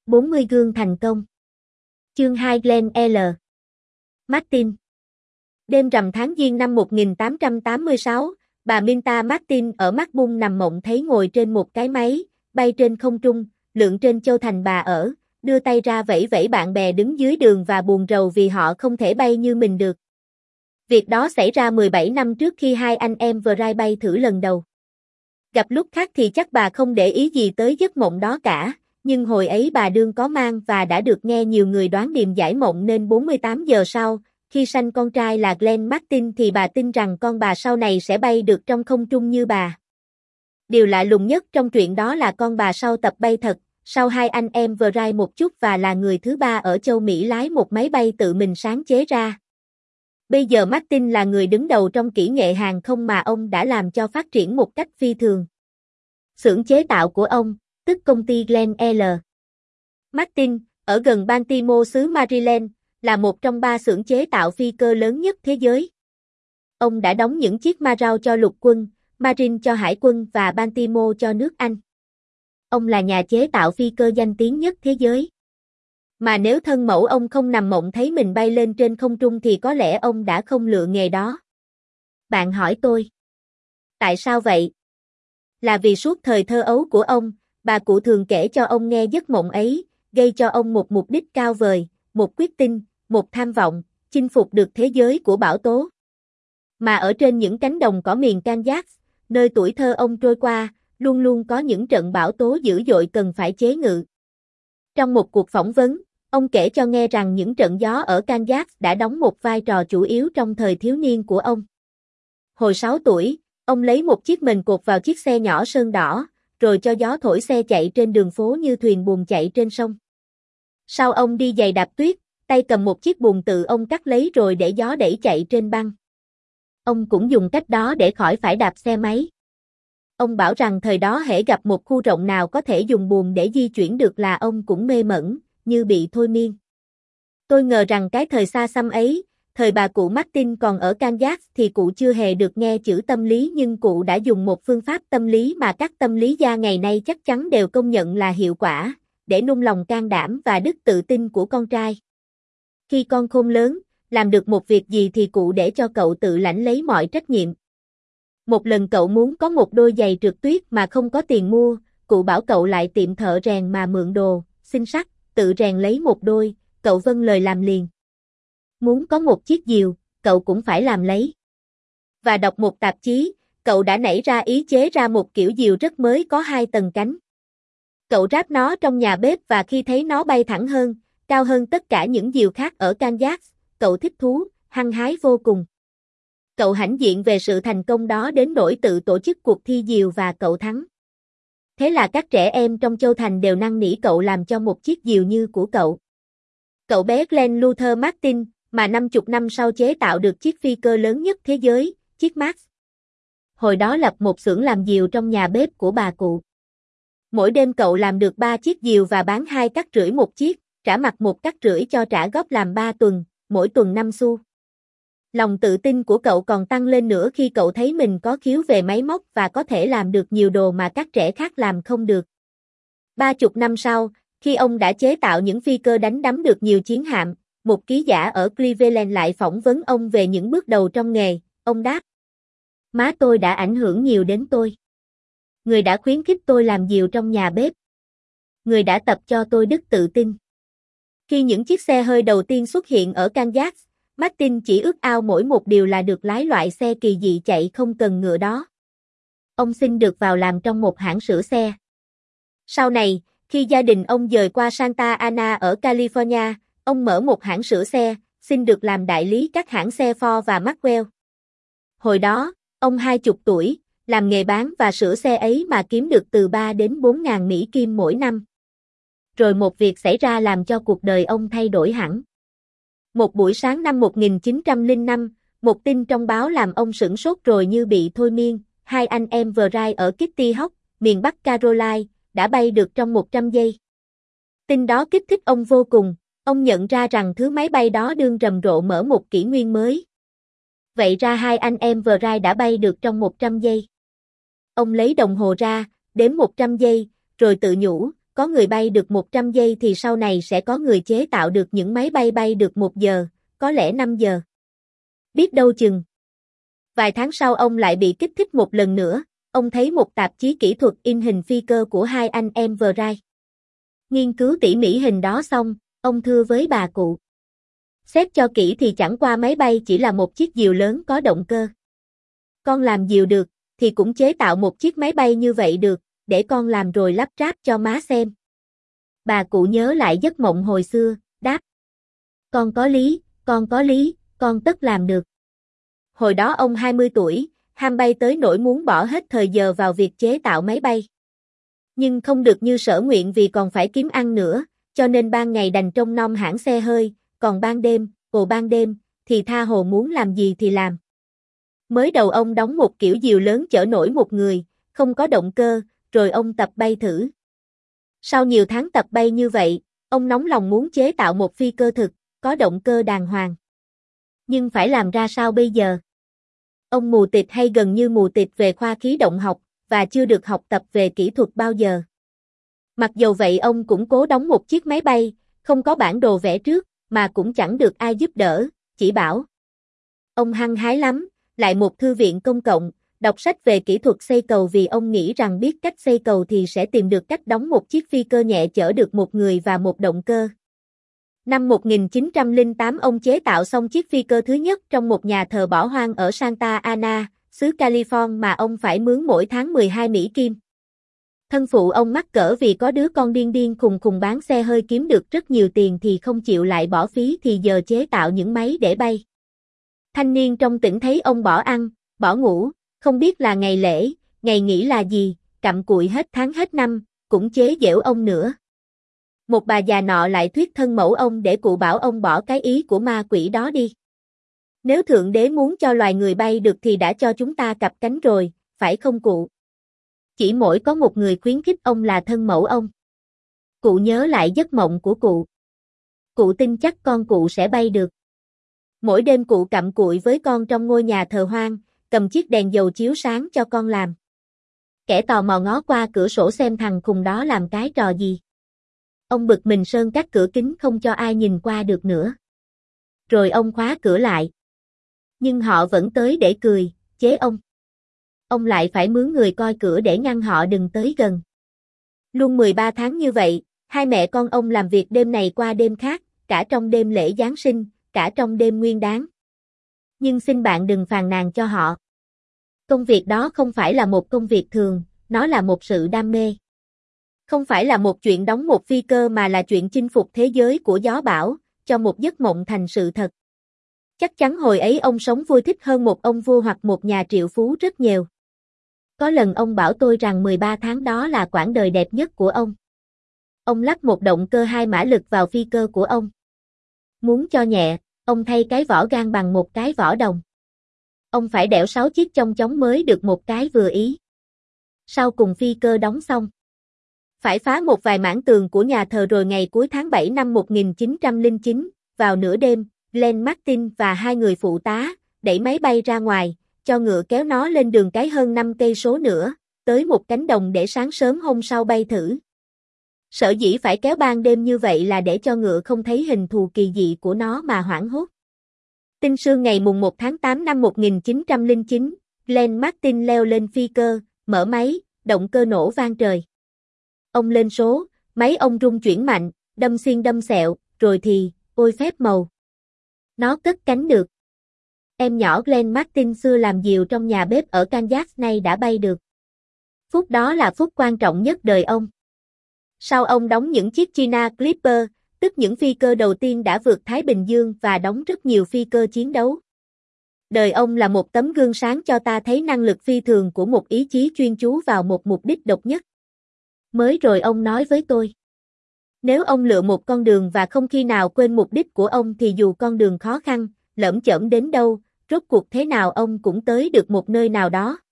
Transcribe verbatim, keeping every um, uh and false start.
bốn mươi gương thành công. Chương hai Glenn L. Martin. Đêm rằm tháng Giêng năm một nghìn tám trăm tám mươi sáu, bà Minta Martin ở Melbourne nằm mộng thấy ngồi trên một cái máy, bay trên không trung, lượn trên châu thành bà ở, đưa tay ra vẫy vẫy bạn bè đứng dưới đường và buồn rầu vì họ không thể bay như mình được. Việc đó xảy ra mười bảy năm trước khi hai anh em Wright bay thử lần đầu. Gặp lúc khác thì chắc bà không để ý gì tới giấc mộng đó cả, nhưng hồi ấy bà đương có mang và đã được nghe nhiều người đoán điềm giải mộng nên bốn mươi tám giờ sau, khi sanh con trai là Glenn Martin thì bà tin rằng con bà sau này sẽ bay được trong không trung như bà. Điều lạ lùng nhất trong chuyện đó là con bà sau tập bay thật, sau hai anh em Wright một chút và là người thứ ba ở châu Mỹ lái một máy bay tự mình sáng chế ra. Bây giờ Martin là người đứng đầu trong kỹ nghệ hàng không mà ông đã làm cho phát triển một cách phi thường. Xưởng chế tạo của ông, tức công ty Glenn L. Martin, ở gần Baltimore xứ Maryland, là một trong ba xưởng chế tạo phi cơ lớn nhất thế giới. Ông đã đóng những chiếc Marau cho lục quân, Marine cho hải quân và Baltimore cho nước Anh. Ông là nhà chế tạo phi cơ danh tiếng nhất thế giới. Mà nếu thân mẫu ông không nằm mộng thấy mình bay lên trên không trung thì có lẽ ông đã không lựa nghề đó. Bạn hỏi tôi. Tại sao vậy? Là vì suốt thời thơ ấu của ông, bà cụ thường kể cho ông nghe giấc mộng ấy, gây cho ông một mục đích cao vời, một quyết tinh, một tham vọng, chinh phục được thế giới của bão tố. Mà ở trên những cánh đồng cỏ miền Kansas, nơi tuổi thơ ông trôi qua, luôn luôn có những trận bão tố dữ dội cần phải chế ngự. Trong một cuộc phỏng vấn, ông kể cho nghe rằng những trận gió ở Kansas đã đóng một vai trò chủ yếu trong thời thiếu niên của ông. Hồi sáu tuổi, ông lấy một chiếc mền cột vào chiếc xe nhỏ sơn đỏ, rồi cho gió thổi xe chạy trên đường phố như thuyền buồm chạy trên sông. Sau ông đi giày đạp tuyết, tay cầm một chiếc buồm tự ông cắt lấy rồi để gió đẩy chạy trên băng. Ông cũng dùng cách đó để khỏi phải đạp xe máy. Ông bảo rằng thời đó hễ gặp một khu rộng nào có thể dùng buồm để di chuyển được là ông cũng mê mẩn, như bị thôi miên. Tôi ngờ rằng cái thời xa xăm ấy, thời bà cụ Martin còn ở Kansas thì cụ chưa hề được nghe chữ tâm lý nhưng cụ đã dùng một phương pháp tâm lý mà các tâm lý gia ngày nay chắc chắn đều công nhận là hiệu quả, để nung lòng can đảm và đức tự tin của con trai. Khi con khôn lớn, làm được một việc gì thì cụ để cho cậu tự lãnh lấy mọi trách nhiệm. Một lần cậu muốn có một đôi giày trượt tuyết mà không có tiền mua, cụ bảo cậu lại tiệm thợ rèn mà mượn đồ, xin sắt, tự rèn lấy một đôi, cậu vâng lời làm liền. Muốn có một chiếc diều, cậu cũng phải làm lấy. Và đọc một tạp chí, cậu đã nảy ra ý chế ra một kiểu diều rất mới có hai tầng cánh. Cậu ráp nó trong nhà bếp và khi thấy nó bay thẳng hơn, cao hơn tất cả những diều khác ở Kansas, cậu thích thú, hăng hái vô cùng. Cậu hãnh diện về sự thành công đó đến nỗi tự tổ chức cuộc thi diều và cậu thắng. Thế là các trẻ em trong châu thành đều năn nỉ cậu làm cho một chiếc diều như của cậu. Cậu bé Glenn Luther Martin, mà năm chục năm sau chế tạo được chiếc phi cơ lớn nhất thế giới, chiếc Max. Hồi đó lập một xưởng làm diều trong nhà bếp của bà cụ. Mỗi đêm cậu làm được ba chiếc diều và bán hai cắt rưỡi một chiếc, trả mặt một cắt rưỡi cho trả góp làm ba tuần, mỗi tuần năm xu. Lòng tự tin của cậu còn tăng lên nữa khi cậu thấy mình có khiếu về máy móc và có thể làm được nhiều đồ mà các trẻ khác làm không được. Ba chục năm sau, khi ông đã chế tạo những phi cơ đánh đắm được nhiều chiến hạm, một ký giả ở Cleveland lại phỏng vấn ông về những bước đầu trong nghề, ông đáp. Má tôi đã ảnh hưởng nhiều đến tôi. Người đã khuyến khích tôi làm diều trong nhà bếp. Người đã tập cho tôi đức tự tin. Khi những chiếc xe hơi đầu tiên xuất hiện ở Kansas, Martin chỉ ước ao mỗi một điều là được lái loại xe kỳ dị chạy không cần ngựa đó. Ông xin được vào làm trong một hãng sửa xe. Sau này, khi gia đình ông dời qua Santa Ana ở California, ông mở một hãng sửa xe, xin được làm đại lý các hãng xe Ford và Maxwell. Hồi đó, ông hai chục tuổi, làm nghề bán và sửa xe ấy mà kiếm được từ ba đến bốn ngàn Mỹ Kim mỗi năm. Rồi một việc xảy ra làm cho cuộc đời ông thay đổi hẳn. Một buổi sáng năm một nghìn chín trăm lẻ năm, một tin trong báo làm ông sửng sốt rồi như bị thôi miên, hai anh em Wright ở Kitty Hawk, miền Bắc Caroline, đã bay được trong một trăm giây. Tin đó kích thích ông vô cùng, ông nhận ra rằng thứ máy bay đó đương rầm rộ mở một kỷ nguyên mới. Vậy ra hai anh em Wright đã bay được trong một trăm giây. Ông lấy đồng hồ ra, đếm một trăm giây, rồi tự nhủ, có người bay được một trăm giây thì sau này sẽ có người chế tạo được những máy bay bay được một giờ, có lẽ năm giờ. Biết đâu chừng. Vài tháng sau ông lại bị kích thích một lần nữa, ông thấy một tạp chí kỹ thuật in hình phi cơ của hai anh em Wright. Nghiên cứu tỉ mỉ hình đó xong, ông thưa với bà cụ. Xét cho kỹ thì chẳng qua máy bay chỉ là một chiếc diều lớn có động cơ. Con làm diều được, thì cũng chế tạo một chiếc máy bay như vậy được, để con làm rồi lắp ráp cho má xem. Bà cụ nhớ lại giấc mộng hồi xưa, đáp. Con có lý, con có lý, con tất làm được. Hồi đó ông hai mươi tuổi, ham bay tới nỗi muốn bỏ hết thời giờ vào việc chế tạo máy bay. Nhưng không được như sở nguyện vì còn phải kiếm ăn nữa, cho nên ban ngày đành trông nom hãng xe hơi, còn ban đêm, ồ ban đêm, thì tha hồ muốn làm gì thì làm. Mới đầu ông đóng một kiểu diều lớn chở nổi một người, không có động cơ, rồi ông tập bay thử. Sau nhiều tháng tập bay như vậy, ông nóng lòng muốn chế tạo một phi cơ thực, có động cơ đàng hoàng. Nhưng phải làm ra sao bây giờ? Ông mù tịt hay gần như mù tịt về khoa khí động học, và chưa được học tập về kỹ thuật bao giờ. Mặc dầu vậy ông cũng cố đóng một chiếc máy bay, không có bản đồ vẽ trước, mà cũng chẳng được ai giúp đỡ, chỉ bảo. Ông hăng hái lắm, lại một thư viện công cộng, đọc sách về kỹ thuật xây cầu vì ông nghĩ rằng biết cách xây cầu thì sẽ tìm được cách đóng một chiếc phi cơ nhẹ chở được một người và một động cơ. Năm một nghìn chín trăm lẻ tám ông chế tạo xong chiếc phi cơ thứ nhất trong một nhà thờ bỏ hoang ở Santa Ana, xứ California mà ông phải mướn mỗi tháng mười hai Mỹ Kim. Thân phụ ông mắc cỡ vì có đứa con điên điên khùng khùng bán xe hơi kiếm được rất nhiều tiền thì không chịu lại bỏ phí thì giờ chế tạo những máy để bay. Thanh niên trong tỉnh thấy ông bỏ ăn, bỏ ngủ, không biết là ngày lễ, ngày nghỉ là gì, cặm cụi hết tháng hết năm, cũng chế giễu ông nữa. Một bà già nọ lại thuyết thân mẫu ông để cụ bảo ông bỏ cái ý của ma quỷ đó đi. Nếu Thượng Đế muốn cho loài người bay được thì đã cho chúng ta cặp cánh rồi, phải không cụ? Chỉ mỗi có một người khuyến khích ông là thân mẫu ông. Cụ nhớ lại giấc mộng của cụ. Cụ tin chắc con cụ sẽ bay được. Mỗi đêm cụ cặm cụi với con trong ngôi nhà thờ hoang, cầm chiếc đèn dầu chiếu sáng cho con làm. Kẻ tò mò ngó qua cửa sổ xem thằng khùng đó làm cái trò gì. Ông bực mình sơn các cửa kính không cho ai nhìn qua được nữa. Rồi ông khóa cửa lại. Nhưng họ vẫn tới để cười, chế ông. Ông lại phải mướn người coi cửa để ngăn họ đừng tới gần. Luôn mười ba tháng như vậy, hai mẹ con ông làm việc đêm này qua đêm khác, cả trong đêm lễ Giáng sinh, cả trong đêm Nguyên Đán. Nhưng xin bạn đừng phàn nàn cho họ. Công việc đó không phải là một công việc thường, nó là một sự đam mê. Không phải là một chuyện đóng một phi cơ mà là chuyện chinh phục thế giới của gió bão, cho một giấc mộng thành sự thật. Chắc chắn hồi ấy ông sống vui thích hơn một ông vua hoặc một nhà triệu phú rất nhiều. Có lần ông bảo tôi rằng mười ba tháng đó là quãng đời đẹp nhất của ông. Ông lắp một động cơ hai mã lực vào phi cơ của ông. Muốn cho nhẹ, ông thay cái vỏ gang bằng một cái vỏ đồng. Ông phải đẽo sáu chiếc chong chóng mới được một cái vừa ý. Sau cùng phi cơ đóng xong. Phải phá một vài mảng tường của nhà thờ rồi ngày cuối tháng bảy năm một nghìn chín trăm lẻ chín, vào nửa đêm, Glenn Martin và hai người phụ tá, đẩy máy bay ra ngoài, cho ngựa kéo nó lên đường cái hơn năm cây số nữa, tới một cánh đồng để sáng sớm hôm sau bay thử. Sở dĩ phải kéo ban đêm như vậy là để cho ngựa không thấy hình thù kỳ dị của nó mà hoảng hốt. Tinh sương ngày mùng một tháng tám năm một nghìn chín trăm lẻ chín, Glenn Martin leo lên phi cơ, mở máy, động cơ nổ vang trời. Ông lên số, máy ông rung chuyển mạnh, đâm xiên đâm xẹo, rồi thì, ôi phép màu. Nó cất cánh được. Em nhỏ Glenn Martin xưa làm diều trong nhà bếp ở Kansas nay đã bay được. Phút đó là phút quan trọng nhất đời ông. Sau ông đóng những chiếc China Clipper, tức những phi cơ đầu tiên đã vượt Thái Bình Dương và đóng rất nhiều phi cơ chiến đấu. Đời ông là một tấm gương sáng cho ta thấy năng lực phi thường của một ý chí chuyên chú vào một mục đích độc nhất. Mới rồi ông nói với tôi. Nếu ông lựa một con đường và không khi nào quên mục đích của ông thì dù con đường khó khăn, lởm chởm đến đâu, rốt cuộc thế nào ông cũng tới được một nơi nào đó.